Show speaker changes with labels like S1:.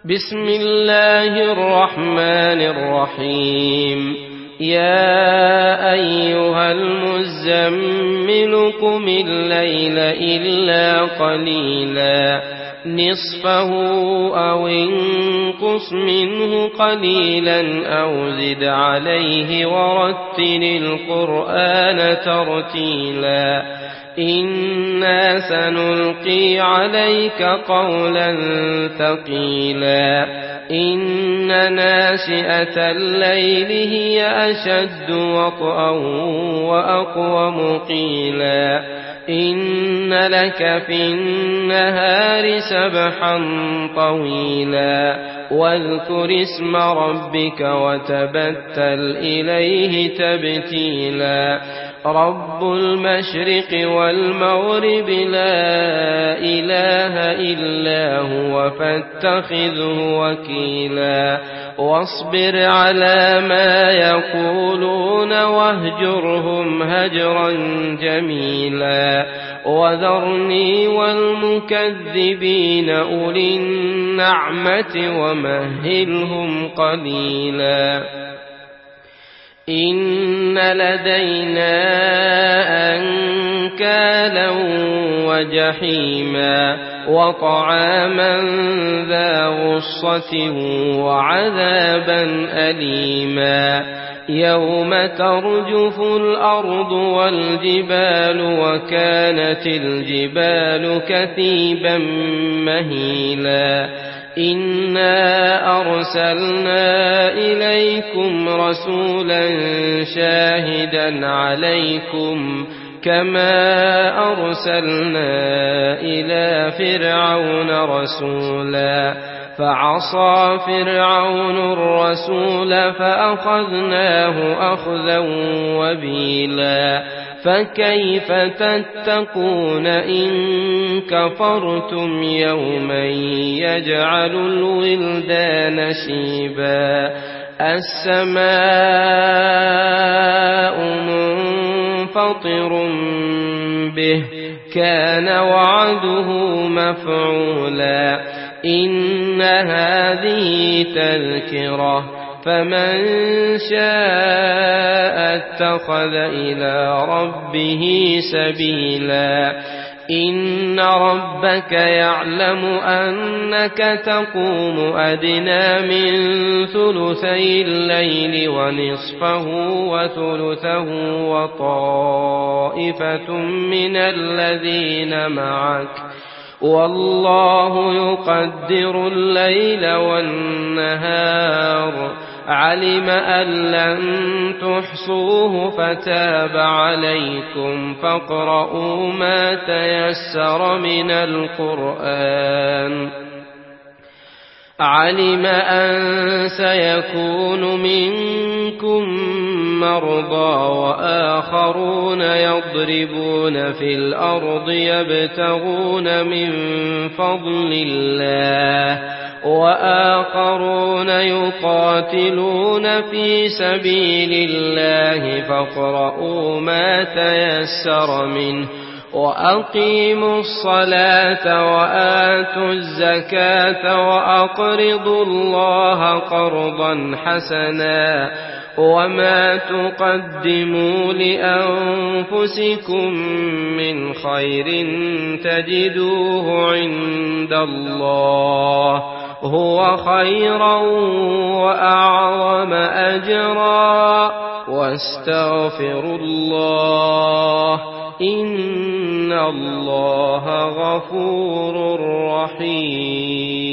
S1: بسم الله الرحمن الرحيم يا أيها المزمل قم الليل إلا قليلا نصفه أو انقص منه قليلا أو زد عليه ورتل القرآن ترتيلا إنا سنلقي عليك قولا ثقيلا إن ناشئة الليل هي أشد وطئا وأقوم قيلا إن لك في النهار سبحا طويلا واذكر اسم ربك وتبتل إليه تبتيلا رب المشرق والمغرب لا إله إلا هو فاتخذه وكيلا واصبر على ما يقولون واهجرهم هجرا جميلا وذرني والمكذبين أولي النعمة ومهلهم قليلا إن لدينا أنكالا وجحيما وطعاما ذا غصة وعذابا أليما يوم ترجف الأرض والجبال وكانت الجبال كثيبا مهيلا إنا أرسلنا إليكم رسولا شاهدا عليكم كما أرسلنا إلى فرعون رسولا فعصى فرعون الرسول فأخذناه أخذا وبيلا فكيف تتقون إن كفرتم يوما يجعل الولدان شيبا السماء منفطر به كان وعده مفعولا إن هذه تذكرة فمن شاء اتخذ إلى ربه سبيلا إن ربك يعلم أنك تقوم أدنى من ثلثي الليل ونصفه وثلثه وطائفة من الذين معك والله يقدر الليل والنهار علم أن لن تحصوه فتاب عليكم فاقرؤوا ما تيسر من القرآن علم أن سيكون منكم مرضى وآخرون يضربون في الأرض يبتغون من فضل الله وآخرون يقاتلون في سبيل الله فاقرؤوا ما تيسر منه وأقيموا الصلاة وآتوا الزكاة وأقرضوا الله قرضا حسنا وما تقدموا لأنفسكم من خير تجدوه عند الله هو خيرا وأعظم أجرا واستغفروا الله إن الله غفور رحيم